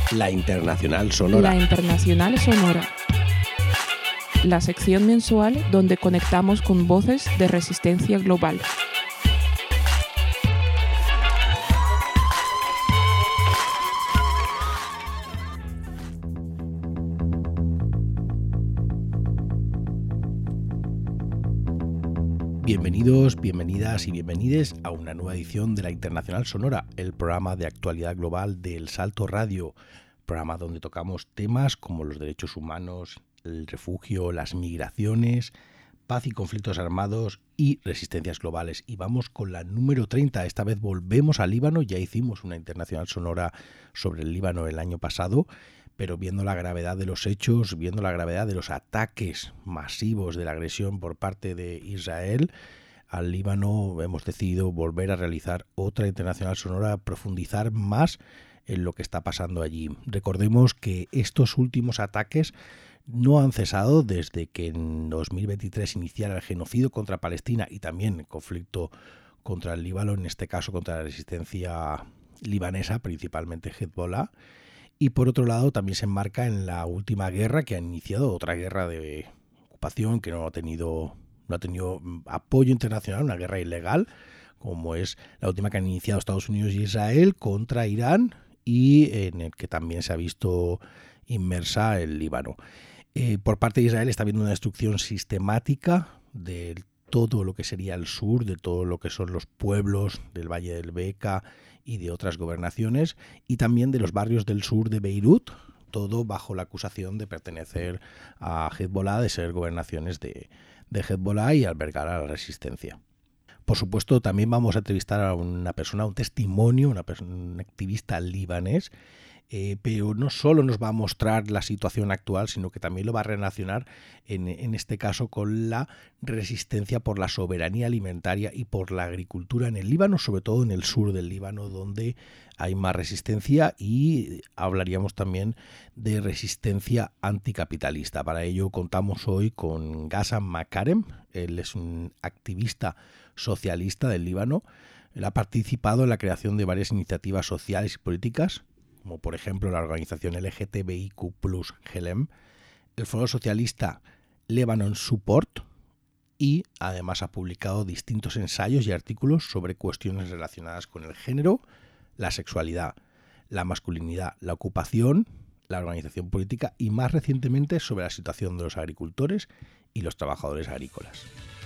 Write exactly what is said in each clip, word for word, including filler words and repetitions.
La Internacional Sonora. La Internacional Sonora. La sección mensual donde conectamos con voces de resistencia global. Bienvenidos, bienvenidas y bienvenides a una nueva edición de La Internacional Sonora, el programa de actualidad global del Salto Radio, programa donde tocamos temas como los derechos humanos, el refugio, las migraciones, paz y conflictos armados y resistencias globales. Y vamos con la número treinta, esta vez volvemos al Líbano, ya hicimos una Internacional Sonora sobre el Líbano el año pasado, pero viendo la gravedad de los hechos, viendo la gravedad de los ataques masivos de la agresión por parte de Israel al Líbano, hemos decidido volver a realizar otra Internacional Sonora, profundizar más en lo que está pasando allí. Recordemos que estos últimos ataques no han cesado desde que en dos mil veintitrés iniciara el genocidio contra Palestina y también el conflicto contra el Líbano, en este caso contra la resistencia libanesa, principalmente Hezbollah. Y por otro lado también se enmarca en la última guerra que ha iniciado, otra guerra de ocupación que no ha tenido, no ha tenido apoyo internacional, una guerra ilegal, como es la última que han iniciado Estados Unidos y Israel contra Irán y en el que también se ha visto inmersa el Líbano. Eh, por parte de Israel está habiendo una destrucción sistemática de todo lo que sería el sur, de todo lo que son los pueblos del Valle del Beca y de otras gobernaciones, y también de los barrios del sur de Beirut, todo bajo la acusación de pertenecer a Hezbollah, de ser gobernaciones de, de Hezbollah y albergar a la resistencia. Por supuesto, también vamos a entrevistar a una persona, un testimonio, una persona, un activista libanés, Eh, pero no solo nos va a mostrar la situación actual, sino que también lo va a relacionar en, en este caso con la resistencia por la soberanía alimentaria y por la agricultura en el Líbano, sobre todo en el sur del Líbano, donde hay más resistencia, y hablaríamos también de resistencia anticapitalista. Para ello contamos hoy con Ghassan Makarem. Él es un activista socialista del Líbano. Él ha participado en la creación de varias iniciativas sociales y políticas, como por ejemplo la organización L G T B I Q plus, Helem, el Foro Socialista Lebanon Support, y además ha publicado distintos ensayos y artículos sobre cuestiones relacionadas con el género, la sexualidad, la masculinidad, la ocupación, la organización política y más recientemente sobre la situación de los agricultores y los trabajadores agrícolas.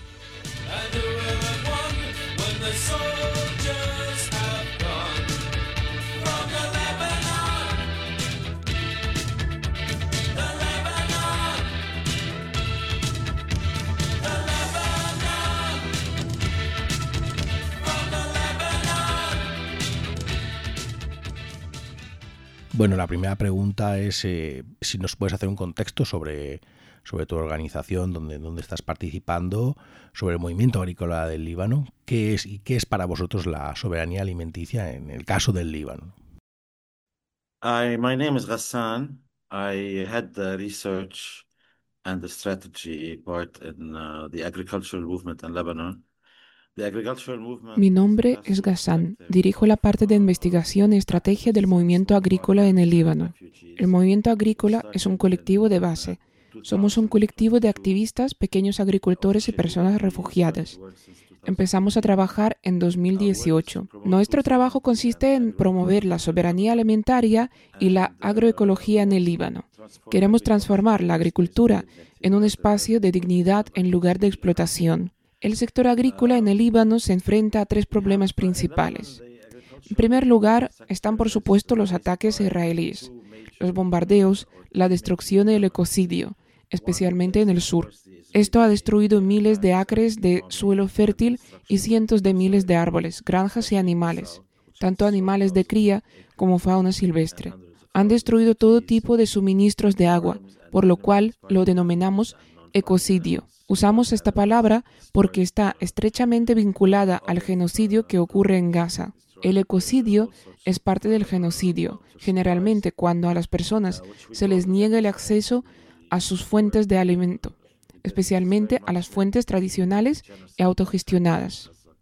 Bueno, la primera pregunta es eh, si nos puedes hacer un contexto sobre, sobre tu organización, dónde, dónde estás participando, sobre el movimiento agrícola del Líbano. ¿Qué es y qué es para vosotros la soberanía alimenticia en el caso del Líbano? I, my name is Ghassan. I had the research and the strategy part in uh, the agricultural movement in Lebanon. Mi nombre es Ghassan. Dirijo la parte de investigación y estrategia del movimiento agrícola en el Líbano. El movimiento agrícola es un colectivo de base. Somos un colectivo de activistas, pequeños agricultores y personas refugiadas. Empezamos a trabajar en dos mil dieciocho. Nuestro trabajo consiste en promover la soberanía alimentaria y la agroecología en el Líbano. Queremos transformar la agricultura en un espacio de dignidad en lugar de explotación. El sector agrícola en el Líbano se enfrenta a tres problemas principales. En primer lugar, están por supuesto los ataques israelíes, los bombardeos, la destrucción y el ecocidio, especialmente en el sur. Esto ha destruido miles de acres de suelo fértil y cientos de miles de árboles, granjas y animales, tanto animales de cría como fauna silvestre. Han destruido todo tipo de suministros de agua, por lo cual lo denominamos ecocidio. Usamos esta palabra porque está estrechamente vinculada al genocidio que ocurre en Gaza. El ecocidio es parte del genocidio, generalmente cuando a las personas se les niega el acceso a sus fuentes de alimento, especialmente a las fuentes tradicionales y autogestionadas.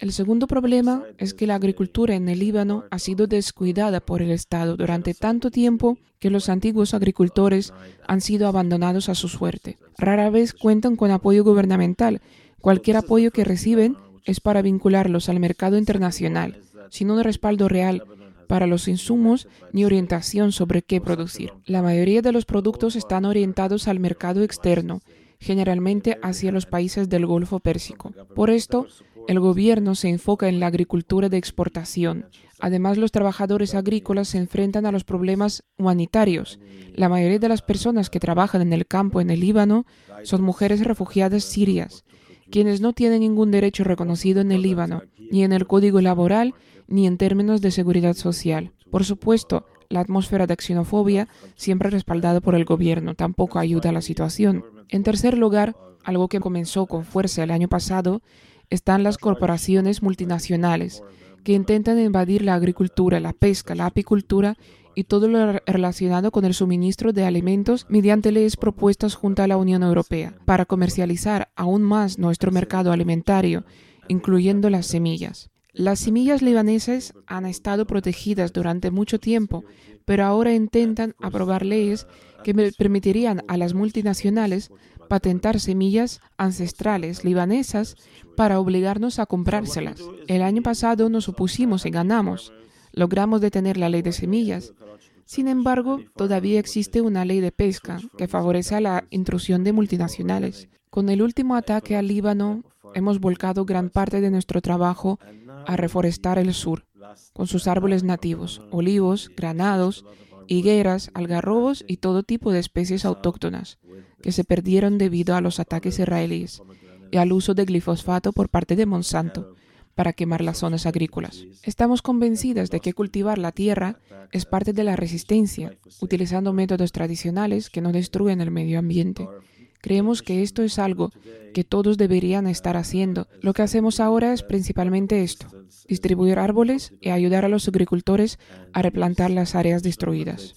El segundo problema es que la agricultura en el Líbano ha sido descuidada por el Estado durante tanto tiempo que los antiguos agricultores han sido abandonados a su suerte. Rara vez cuentan con apoyo gubernamental. Cualquier apoyo que reciben es para vincularlos al mercado internacional, sin un respaldo real para los insumos ni orientación sobre qué producir. La mayoría de los productos están orientados al mercado externo, generalmente hacia los países del Golfo Pérsico. Por esto, el gobierno se enfoca en la agricultura de exportación. Además, los trabajadores agrícolas se enfrentan a los problemas humanitarios. La mayoría de las personas que trabajan en el campo en el Líbano son mujeres refugiadas sirias, quienes no tienen ningún derecho reconocido en el Líbano, ni en el código laboral, ni en términos de seguridad social. Por supuesto, la atmósfera de xenofobia, siempre respaldada por el gobierno, tampoco ayuda a la situación. En tercer lugar, algo que comenzó con fuerza el año pasado, están las corporaciones multinacionales, que intentan invadir la agricultura, la pesca, la apicultura y todo lo relacionado con el suministro de alimentos mediante leyes propuestas junto a la Unión Europea, para comercializar aún más nuestro mercado alimentario, incluyendo las semillas. Las semillas libanesas han estado protegidas durante mucho tiempo, pero ahora intentan aprobar leyes que permitirían a las multinacionales patentar semillas ancestrales libanesas para obligarnos a comprárselas. El año pasado nos opusimos y ganamos. Logramos detener la ley de semillas. Sin embargo, todavía existe una ley de pesca que favorece a la intrusión de multinacionales. Con el último ataque al Líbano, hemos volcado gran parte de nuestro trabajo a reforestar el sur, con sus árboles nativos, olivos, granados, higueras, algarrobos y todo tipo de especies autóctonas, que se perdieron debido a los ataques israelíes y al uso de glifosfato por parte de Monsanto para quemar las zonas agrícolas. Estamos convencidas de que cultivar la tierra es parte de la resistencia, utilizando métodos tradicionales que no destruyen el medio ambiente. Creemos que esto es algo que todos deberían estar haciendo. Lo que hacemos ahora es principalmente esto: distribuir árboles y ayudar a los agricultores a replantar las áreas destruidas.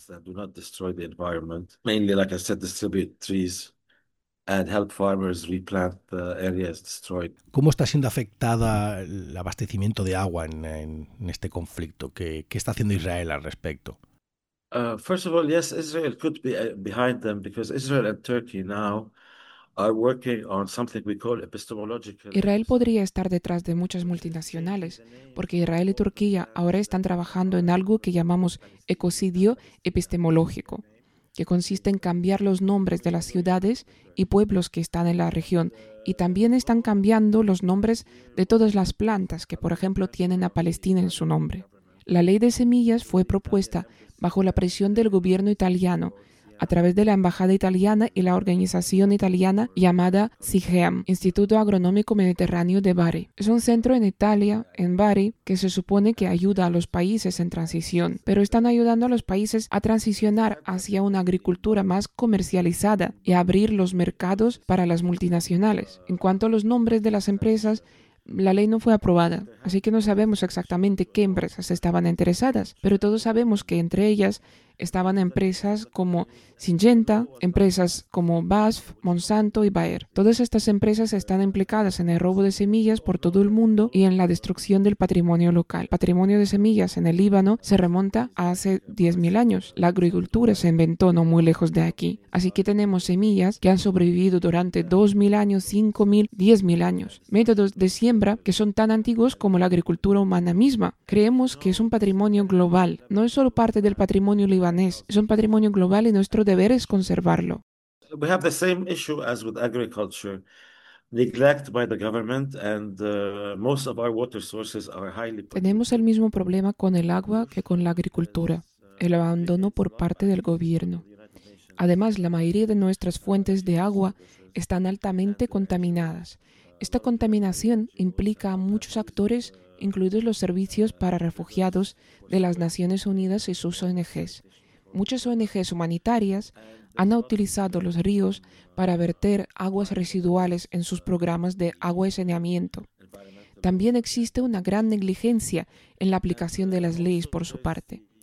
¿Cómo está siendo afectada el abastecimiento de agua en, en, en este conflicto? ¿Qué, ¿Qué está haciendo Israel al respecto? Uh, first of all, yes, Israel could be uh, behind them because Israel and Turkey now are working on something we call epistemological. Israel podría estar detrás de muchas multinacionales, porque Israel y Turquía ahora están trabajando en algo que llamamos ecocidio epistemológico, que consiste en cambiar los nombres de las ciudades y pueblos que están en la región, y también están cambiando los nombres de todas las plantas que, por ejemplo, tienen a Palestina en su nombre. La ley de semillas fue propuesta bajo la presión del gobierno italiano, a través de la Embajada Italiana y la organización italiana llamada SIGEAM, Instituto Agronómico Mediterráneo de Bari. Es un centro en Italia, en Bari, que se supone que ayuda a los países en transición, pero están ayudando a los países a transicionar hacia una agricultura más comercializada y a abrir los mercados para las multinacionales. En cuanto a los nombres de las empresas, la ley no fue aprobada, así que no sabemos exactamente qué empresas estaban interesadas, pero todos sabemos que entre ellas estaban empresas como Syngenta, empresas como B A S F, Monsanto y Bayer. Todas estas empresas están implicadas en el robo de semillas por todo el mundo y en la destrucción del patrimonio local. El patrimonio de semillas en el Líbano se remonta a hace diez mil años. La agricultura se inventó no muy lejos de aquí. Así que tenemos semillas que han sobrevivido durante dos mil años, cinco mil, diez mil años. Métodos de siembra que son tan antiguos como la agricultura humana misma. Creemos que es un patrimonio global. No es solo parte del patrimonio libanés. Es un patrimonio global y nuestro deber es conservarlo. We have the same issue as with agriculture. Neglect by the government and uh, most of our water sources are highly polluted. Tenemos el mismo problema con el agua que con la agricultura, el abandono por parte del gobierno. Además, la mayoría de nuestras fuentes de agua están altamente contaminadas. Esta contaminación implica a muchos actores, incluidos los servicios para refugiados de las Naciones Unidas y sus O N Ges. Muchas O N Ges humanitarias han utilizado los ríos para verter aguas residuales en sus programas de agua y saneamiento. También existe una gran negligencia en la aplicación de las leyes por su parte.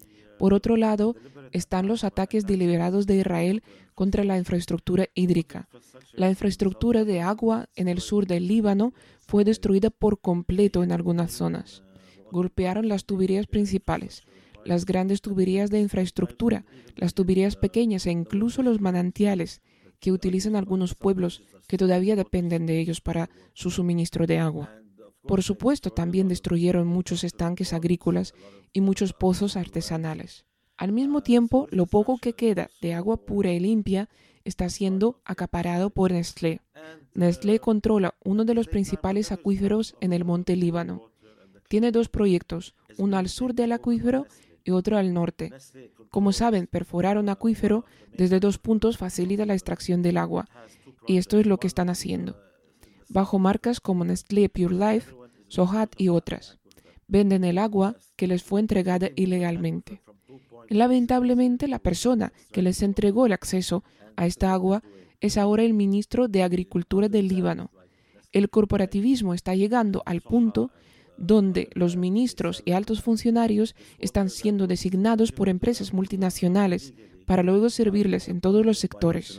Por otro lado, están los ataques deliberados de Israel contra la infraestructura hídrica. La infraestructura de agua en el sur del Líbano fue destruida por completo en algunas zonas. Golpearon las tuberías principales, las grandes tuberías de infraestructura, las tuberías pequeñas e incluso los manantiales que utilizan algunos pueblos que todavía dependen de ellos para su suministro de agua. Por supuesto, también destruyeron muchos estanques agrícolas y muchos pozos artesanales. Al mismo tiempo, lo poco que queda de agua pura y limpia está siendo acaparado por Nestlé. Nestlé controla uno de los principales acuíferos en el monte Líbano. Tiene dos proyectos, uno al sur del acuífero y otro al norte. Como saben, perforar un acuífero desde dos puntos facilita la extracción del agua, y esto es lo que están haciendo. Bajo marcas como Nestlé Pure Life, Sohat y otras. Venden el agua que les fue entregada ilegalmente. Lamentablemente, la persona que les entregó el acceso a esta agua es ahora el ministro de Agricultura del Líbano. El corporativismo está llegando al punto donde los ministros y altos funcionarios están siendo designados por empresas multinacionales para luego servirles en todos los sectores.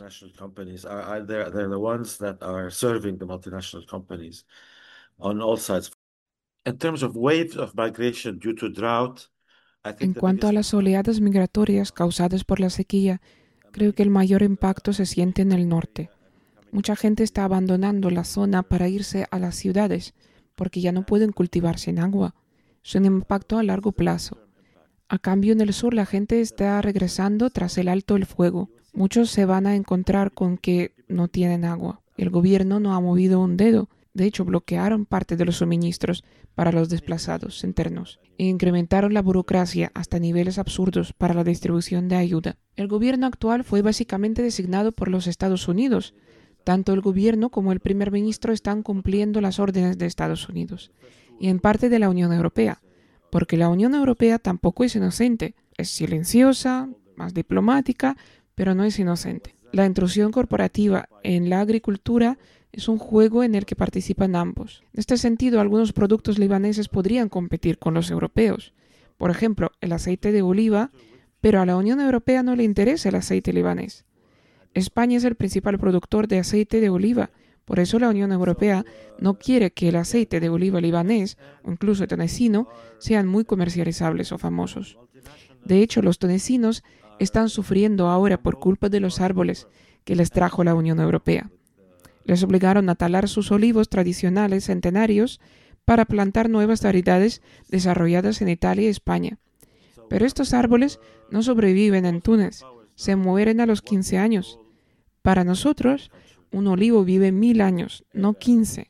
En cuanto a las oleadas migratorias causadas por la sequía, creo que el mayor impacto se siente en el norte. Mucha gente está abandonando la zona para irse a las ciudades porque ya no pueden cultivar sin agua. Es un impacto a largo plazo. A cambio, en el sur la gente está regresando tras el alto el fuego. Muchos se van a encontrar con que no tienen agua. El gobierno no ha movido un dedo. De hecho, bloquearon parte de los suministros para los desplazados internos e incrementaron la burocracia hasta niveles absurdos para la distribución de ayuda. El gobierno actual fue básicamente designado por los Estados Unidos. Tanto el gobierno como el primer ministro están cumpliendo las órdenes de Estados Unidos y en parte de la Unión Europea, porque la Unión Europea tampoco es inocente. Es silenciosa, más diplomática, pero no es inocente. La intrusión corporativa en la agricultura es un juego en el que participan ambos. En este sentido, algunos productos libaneses podrían competir con los europeos. Por ejemplo, el aceite de oliva, pero a la Unión Europea no le interesa el aceite libanés. España es el principal productor de aceite de oliva, por eso la Unión Europea no quiere que el aceite de oliva libanés o incluso tunecino sean muy comercializables o famosos. De hecho, los tunecinos están sufriendo ahora por culpa de los árboles que les trajo la Unión Europea. Les obligaron a talar sus olivos tradicionales centenarios para plantar nuevas variedades desarrolladas en Italia y España. Pero estos árboles no sobreviven en Túnez, se mueren a los quince años. Para nosotros, un olivo vive mil años, no quince.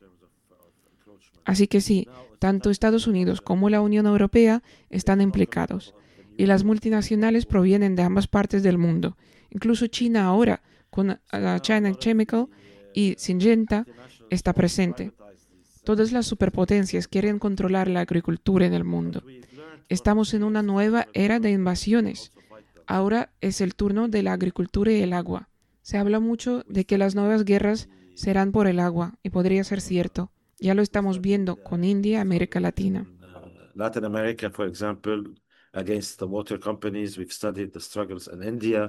Así que sí, tanto Estados Unidos como la Unión Europea están implicados. Y las multinacionales provienen de ambas partes del mundo. Incluso China ahora, con la China Chemical y Syngenta, está presente. Todas las superpotencias quieren controlar la agricultura en el mundo. Estamos en una nueva era de invasiones. Ahora es el turno de la agricultura y el agua. Se habla mucho de que las nuevas guerras serán por el agua, y podría ser cierto. Ya lo estamos viendo con India y América Latina. Latin America, for example, against the water companies, we've studied the struggles in India.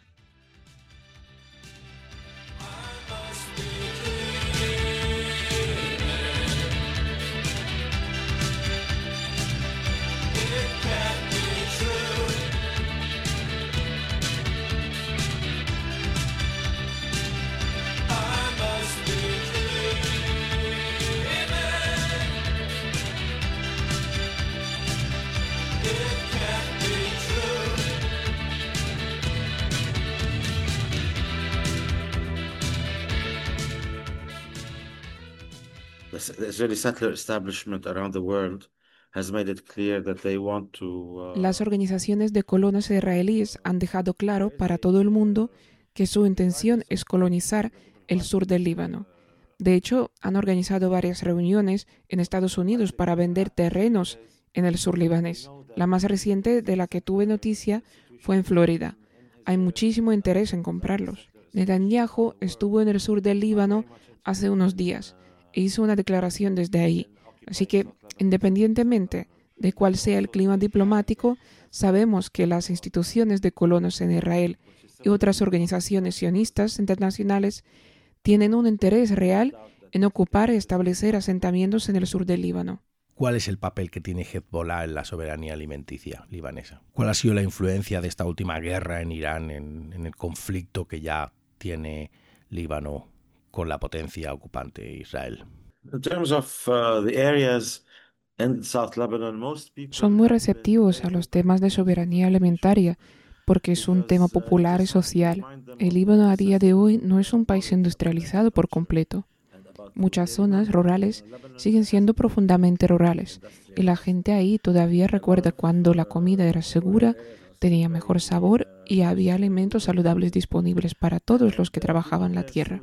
Las organizaciones de colonos israelíes han dejado claro para todo el mundo que su intención es colonizar el sur del Líbano. De hecho, han organizado varias reuniones en Estados Unidos para vender terrenos en el sur libanés. La más reciente de la que tuve noticia fue en Florida. Hay muchísimo interés en comprarlos. Netanyahu estuvo en el sur del Líbano hace unos días e hizo una declaración desde ahí. Así que, independientemente de cuál sea el clima diplomático, sabemos que las instituciones de colonos en Israel y otras organizaciones sionistas internacionales tienen un interés real en ocupar y establecer asentamientos en el sur del Líbano. ¿Cuál es el papel que tiene Hezbollah en la soberanía alimenticia libanesa? ¿Cuál ha sido la influencia de esta última guerra en Irán, en, en el conflicto que ya tiene Líbano con la potencia ocupante Israel? In terms of uh, the areas in South Lebanon, most people Son muy receptivos a los temas de soberanía alimentaria porque es un tema popular y social. El Líbano a día de hoy no es un país industrializado por completo. Muchas zonas rurales siguen siendo profundamente rurales y la gente ahí todavía recuerda cuando la comida era segura, tenía mejor sabor y había alimentos saludables disponibles para todos los que trabajaban la tierra.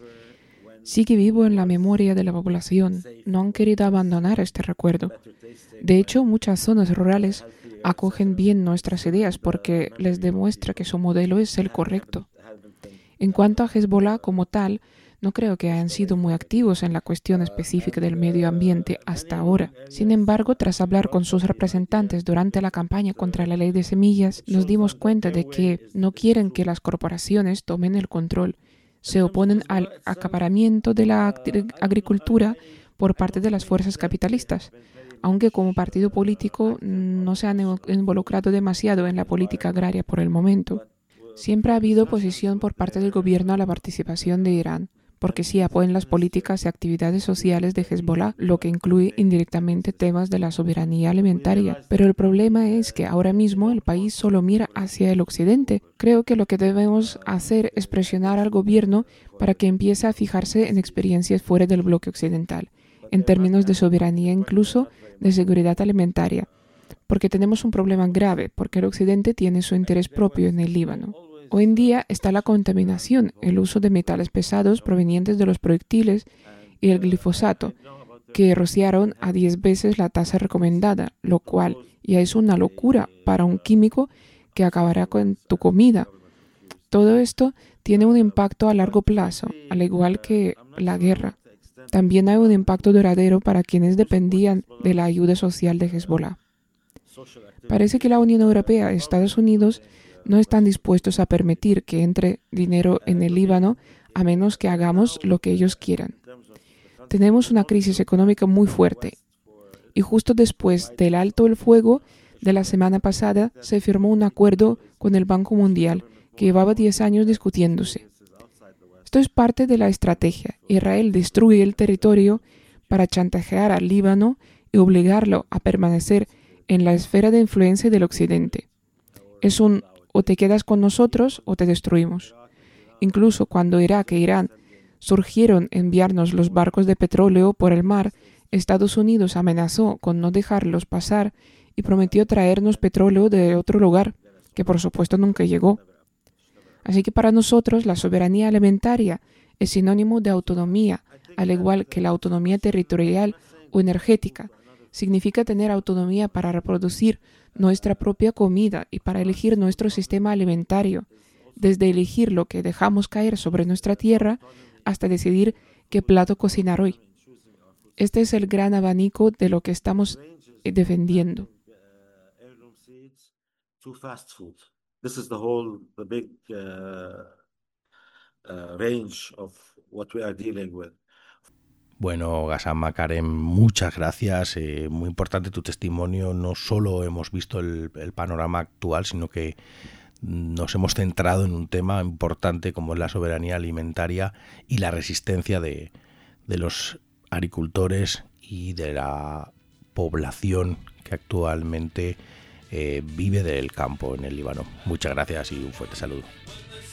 Sigue vivo en la memoria de la población. No han querido abandonar este recuerdo. De hecho, muchas zonas rurales acogen bien nuestras ideas porque les demuestra que su modelo es el correcto. En cuanto a Hezbollah como tal, no creo que hayan sido muy activos en la cuestión específica del medio ambiente hasta ahora. Sin embargo, tras hablar con sus representantes durante la campaña contra la ley de semillas, nos dimos cuenta de que no quieren que las corporaciones tomen el control. Se oponen al acaparamiento de la agricultura por parte de las fuerzas capitalistas, aunque como partido político no se han involucrado demasiado en la política agraria por el momento. Siempre ha habido oposición por parte del gobierno a la participación de Irán, porque sí apoyan las políticas y actividades sociales de Hezbollah, lo que incluye indirectamente temas de la soberanía alimentaria. Pero el problema es que ahora mismo el país solo mira hacia el occidente. Creo que lo que debemos hacer es presionar al gobierno para que empiece a fijarse en experiencias fuera del bloque occidental, en términos de soberanía, incluso de seguridad alimentaria, porque tenemos un problema grave, porque el occidente tiene su interés propio en el Líbano. Hoy en día está la contaminación, el uso de metales pesados provenientes de los proyectiles y el glifosato, que rociaron a diez veces la tasa recomendada, lo cual ya es una locura para un químico que acabará con tu comida. Todo esto tiene un impacto a largo plazo, al igual que la guerra. También hay un impacto duradero para quienes dependían de la ayuda social de Hezbollah. Parece que la Unión Europea y Estados Unidos no están dispuestos a permitir que entre dinero en el Líbano a menos que hagamos lo que ellos quieran. Tenemos una crisis económica muy fuerte y justo después del alto el fuego de la semana pasada se firmó un acuerdo con el Banco Mundial que llevaba diez años discutiéndose. Esto es parte de la estrategia. Israel destruye el territorio para chantajear al Líbano y obligarlo a permanecer en la esfera de influencia del occidente. Es un o te quedas con nosotros o te destruimos. Incluso cuando Irak e Irán surgieron enviarnos los barcos de petróleo por el mar, Estados Unidos amenazó con no dejarlos pasar y prometió traernos petróleo de otro lugar, que por supuesto nunca llegó. Así que para nosotros la soberanía alimentaria es sinónimo de autonomía, al igual que la autonomía territorial o energética. Significa tener autonomía para reproducir nuestra propia comida y para elegir nuestro sistema alimentario, desde elegir lo que dejamos caer sobre nuestra tierra hasta decidir qué plato cocinar hoy. Este es el gran abanico de lo que estamos defendiendo. Bueno, Ghassan Makarem, muchas gracias. Eh, muy importante tu testimonio. No solo hemos visto el, el panorama actual, sino que nos hemos centrado en un tema importante como es la soberanía alimentaria y la resistencia de, de los agricultores y de la población que actualmente eh, vive del campo en el Líbano. Muchas gracias y un fuerte saludo.